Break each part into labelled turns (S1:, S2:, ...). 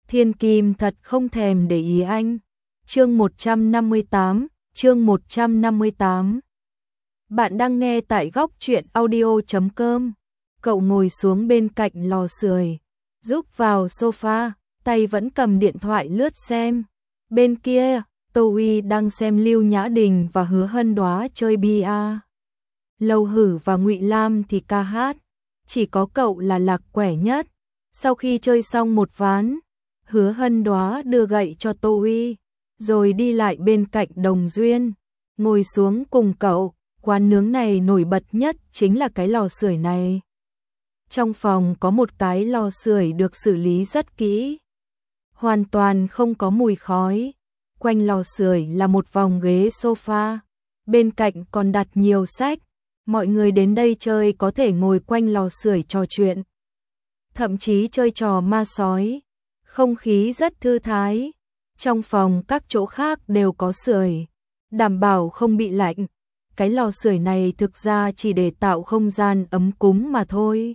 S1: Thiên Kim thật không thèm để ý anh. Chương 158, chương 158. Bạn đang nghe tại góc truyện audio.com. Cậu ngồi xuống bên cạnh lò sưởi, rúc vào sofa, tay vẫn cầm điện thoại lướt xem. Bên kia, Tô Uy đang xem Lưu Nhã Đình và Hứa Hân Đoá chơi bia. Lâu Hử và Ngụy Lam thì ca hát, chỉ có cậu là lạc quẻ nhất. Sau khi chơi xong một ván, Hứa Hân Đoá đưa gậy cho Tô Uy, rồi đi lại bên cạnh Đồng Duyên, ngồi xuống cùng cậu. Quán nướng này nổi bật nhất chính là cái lò sưởi này. Trong phòng có một cái lò sưởi được xử lý rất kỹ, hoàn toàn không có mùi khói. Quanh lò sưởi là một vòng ghế sofa, bên cạnh còn đặt nhiều sách. Mọi người đến đây chơi có thể ngồi quanh lò sưởi trò chuyện, thậm chí chơi trò ma sói. Không khí rất thư thái. Trong phòng các chỗ khác đều có sưởi, đảm bảo không bị lạnh. Cái lò sưởi này thực ra chỉ để tạo không gian ấm cúng mà thôi.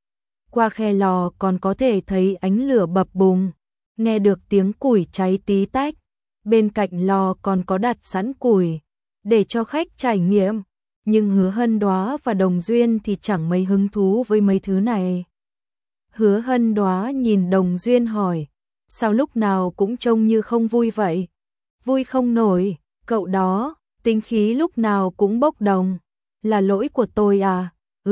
S1: Qua khe lò còn có thể thấy ánh lửa bập bùng, nghe được tiếng củi cháy tí tách. Bên cạnh lò còn có đặt sẵn củi để cho khách trải nghiệm. Nhưng Hứa Hân Đoá và Đồng Duyên thì chẳng mấy hứng thú với mấy thứ này. Hứa Hân Đoá nhìn Đồng Duyên hỏi, sao lúc nào cũng trông như không vui vậy? Vui không nổi, cậu đó, tính khí lúc nào cũng bốc đồng. Là lỗi của tôi à?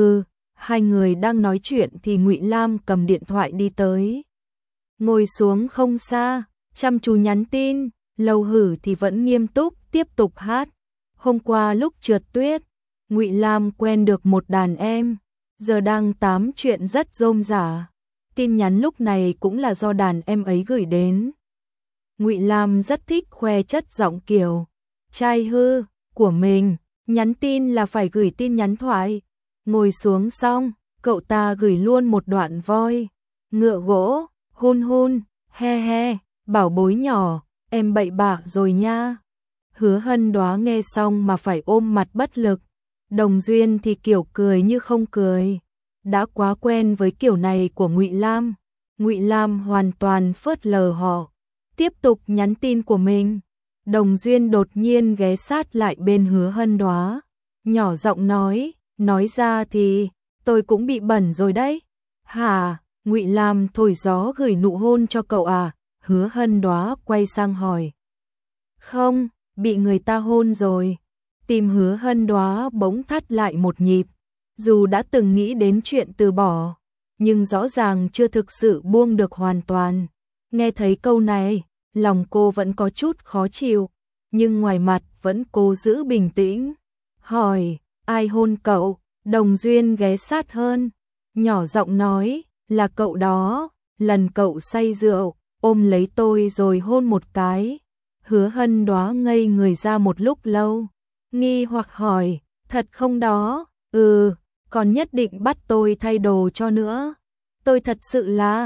S1: Hai người đang nói chuyện thì Ngụy Lam cầm điện thoại đi tới. Ngồi xuống không xa, chăm chú nhắn tin. Lâu Hử thì vẫn nghiêm túc tiếp tục hát. Hôm qua lúc trượt tuyết, Ngụy Lam quen được một đàn em, giờ đang tám chuyện rất rôm rả. Tin nhắn lúc này cũng là do đàn em ấy gửi đến. Ngụy Lam rất thích khoe chất giọng kiểu trai hư của mình, nhắn tin là phải gửi tin nhắn thoại. Ngồi xuống xong, cậu ta gửi luôn một đoạn voi, ngựa gỗ, hun hun, he he, bảo bối nhỏ, em bậy bạ rồi nha. Hứa Hân Đoá nghe xong mà phải ôm mặt bất lực. Đồng Duyên thì kiểu cười như không cười, đã quá quen với kiểu này của Ngụy Lam. Ngụy Lam hoàn toàn phớt lờ họ, tiếp tục nhắn tin của mình. Đồng Duyên đột nhiên ghé sát lại bên Hứa Hân Đoá, nhỏ giọng nói ra thì tôi cũng bị bẩn rồi đấy. Hả? Ngụy Lam thổi gió gửi nụ hôn cho cậu à? Hứa Hân Đoá quay sang hỏi. Không, bị người ta hôn rồi. Tim Hứa Hân Đoá bỗng thắt lại một nhịp. Dù đã từng nghĩ đến chuyện từ bỏ, nhưng rõ ràng chưa thực sự buông được hoàn toàn. Nghe thấy câu này, lòng cô vẫn có chút khó chịu, nhưng ngoài mặt vẫn cố giữ bình tĩnh. Hỏi, ai hôn cậu? Đồng Duyên ghé sát hơn, nhỏ giọng nói, là cậu đó, lần cậu say rượu, ôm lấy tôi rồi hôn một cái. Hứa Hân Đoá ngây người ra một lúc lâu, nghi hoặc hỏi, thật không đó? Còn nhất định bắt tôi thay đồ cho nữa. Tôi thật sự là,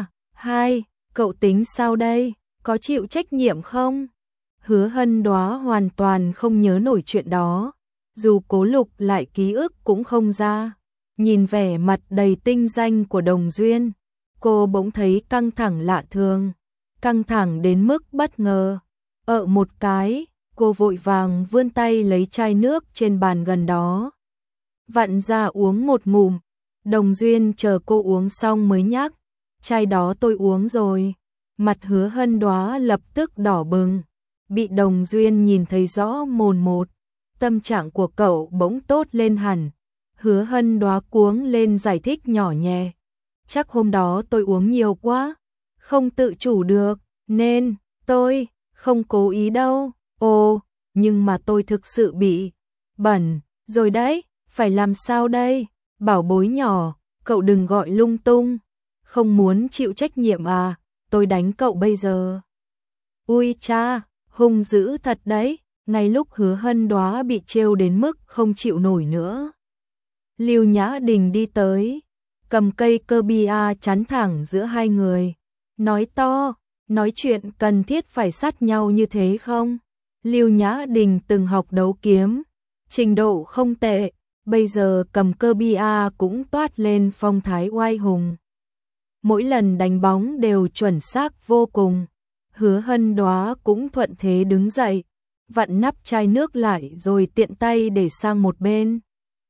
S1: cậu tính sao đây, có chịu trách nhiệm không? Hứa Hân Đoá hoàn toàn không nhớ nổi chuyện đó, dù cố lục lại ký ức cũng không ra. Nhìn vẻ mặt đầy tinh danh của Đồng Duyên, cô bỗng thấy căng thẳng lạ thường, căng thẳng đến mức bất ngờ. Một cái, cô vội vàng vươn tay lấy chai nước trên bàn gần đó, vặn ra uống một ngụm. Đồng Duyên chờ cô uống xong mới nhắc, chai đó tôi uống rồi. Mặt Hứa Hân Đoá lập tức đỏ bừng, bị Đồng Duyên nhìn thấy rõ mồn một. Tâm trạng của cậu bỗng tốt lên hẳn. Hứa Hân Đoá cuống lên giải thích nhỏ nhẹ, chắc hôm đó tôi uống nhiều quá, không tự chủ được, nên tôi không cố ý đâu. Nhưng mà tôi thực sự bị bẩn rồi đấy, phải làm sao đây? Bảo bối nhỏ, cậu đừng gọi lung tung. Không muốn chịu trách nhiệm à? Tôi đánh cậu bây giờ. Ui cha, hung dữ thật đấy. Ngay lúc Hứa Hân Đoá bị trêu đến mức không chịu nổi nữa, Lưu Nhã Đình đi tới, cầm cây cơ bia chắn thẳng giữa hai người, nói to, nói chuyện cần thiết phải sát nhau như thế không? Lưu Nhã Đình từng học đấu kiếm, trình độ không tệ, bây giờ cầm cơ bia cũng toát lên phong thái oai hùng. mỗi lần đánh bóng đều chuẩn xác vô cùng. Hứa Hân Đoá cũng thuận thế đứng dậy, vặn nắp chai nước lại rồi tiện tay để sang một bên.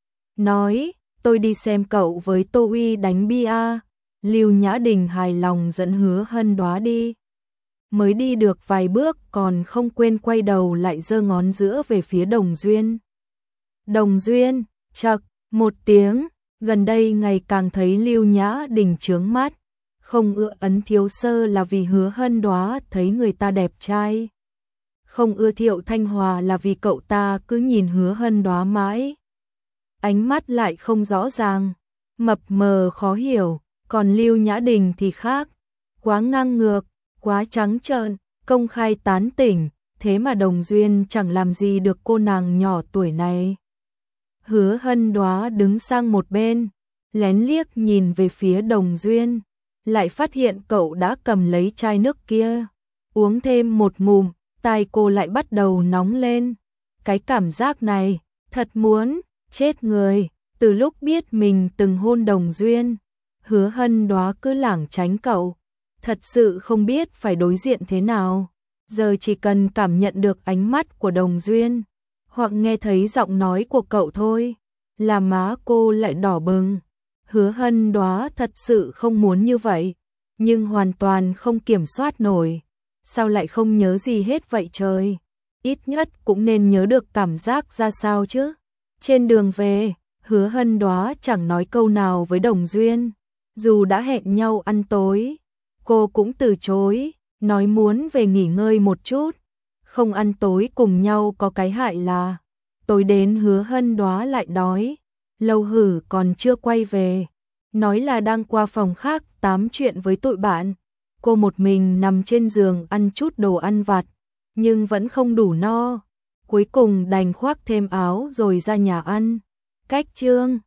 S1: Nói, tôi đi xem cậu với Tô Uy đánh bia. Lưu Nhã Đình hài lòng dẫn Hứa Hân Đoá đi. Mới đi được vài bước còn không quên quay đầu lại giơ ngón giữa về phía Đồng Duyên. Đồng Duyên, chậc, một tiếng, gần đây ngày càng thấy Lưu Nhã Đình chướng mắt. Không ưa Ấn Thiếu Sơ là vì Hứa Hân Đoá thấy người ta đẹp trai. Không ưa Thiệu Thanh Hòa là vì cậu ta cứ nhìn Hứa Hân Đoá mãi. Ánh mắt lại không rõ ràng, mập mờ khó hiểu, còn Lưu Nhã Đình thì khác. Quá ngang ngược, quá trắng trợn, công khai tán tỉnh, thế mà Đồng Duyên chẳng làm gì được cô nàng nhỏ tuổi này. Hứa Hân Đoá đứng sang một bên, lén liếc nhìn về phía Đồng Duyên, lại phát hiện cậu đã cầm lấy chai nước kia. Uống thêm một ngụm, tai cô lại bắt đầu nóng lên. Cái cảm giác này, thật muốn chết người. Từ lúc biết mình từng hôn Đồng Duyên, Hứa Hân Đoá cứ lảng tránh cậu. Thật sự không biết phải đối diện thế nào. Giờ chỉ cần cảm nhận được ánh mắt của Đồng Duyên, hoặc nghe thấy giọng nói của cậu thôi, là má cô lại đỏ bừng. Hứa Hân Đoá thật sự không muốn như vậy, nhưng hoàn toàn không kiểm soát nổi. Sao lại không nhớ gì hết vậy trời? Ít nhất cũng nên nhớ được cảm giác ra sao chứ. Trên đường về, Hứa Hân Đoá chẳng nói câu nào với Đồng Duyên. Dù đã hẹn nhau ăn tối, cô cũng từ chối, nói muốn về nghỉ ngơi một chút. Không ăn tối cùng nhau có cái hại là tối đến Hứa Hân Đoá lại đói. Lâu Hử còn chưa quay về, nói là đang qua phòng khác tám chuyện với tụi bạn. Cô một mình nằm trên giường ăn chút đồ ăn vặt, nhưng vẫn không đủ no. Cuối cùng đành khoác thêm áo rồi ra nhà ăn. Cách Trương